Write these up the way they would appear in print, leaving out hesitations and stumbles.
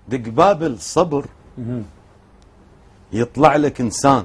دق باب الصبر يطلع لك إنسان.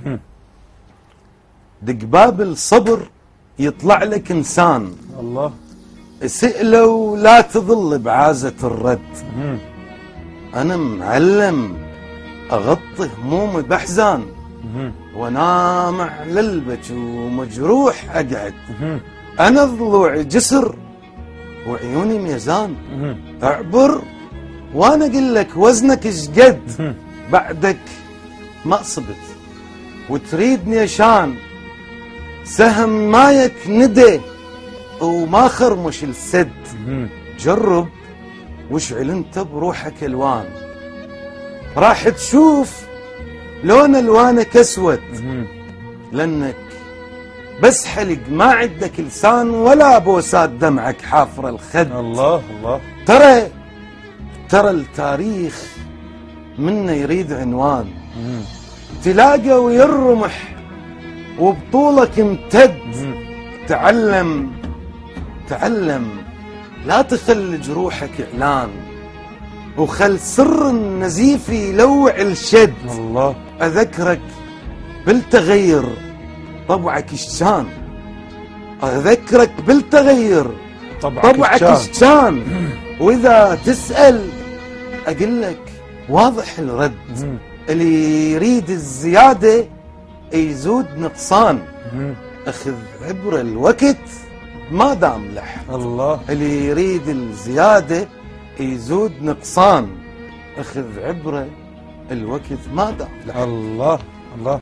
دق باب الصبر يطلع لك إنسان. الله. سئلوا لا تظل بعازة الرد. أنا معلم أغطي همومي بأحزان، ونام على البج ومجروح أقعد. أنا ضلوعي جسر وعيوني ميزان. أعبر وأنا أقول لك وزنك إشقد، بعدك ما أصبت وتريدني عشان سهم مايك ندى وما خرمش السد. جرب واشعل انت بروحك الوان، راح تشوف لون الوانك اسود، لانك بس حلق ما عندك لسان ولا بوسات دمعك حافر الخد. الله الله. ترى التاريخ منه يريد عنوان، تلاقى ويرمح وبطولك امتد. تعلم لا تخل جروحك اعلان، وخل سر النزيف يلوع الشد. الله. اذكرك بالتغير طبعك الشان، اذكرك بالتغير طبعك الشان. واذا تسأل اقول لك واضح الرد، اللي يريد الزيادة يزود نقصان. اخذ عبر الوقت ما دام لح. الله. اللي يريد الزيادة يزود نقصان، اخذ عبره الوقت ما دام لح. الله الله.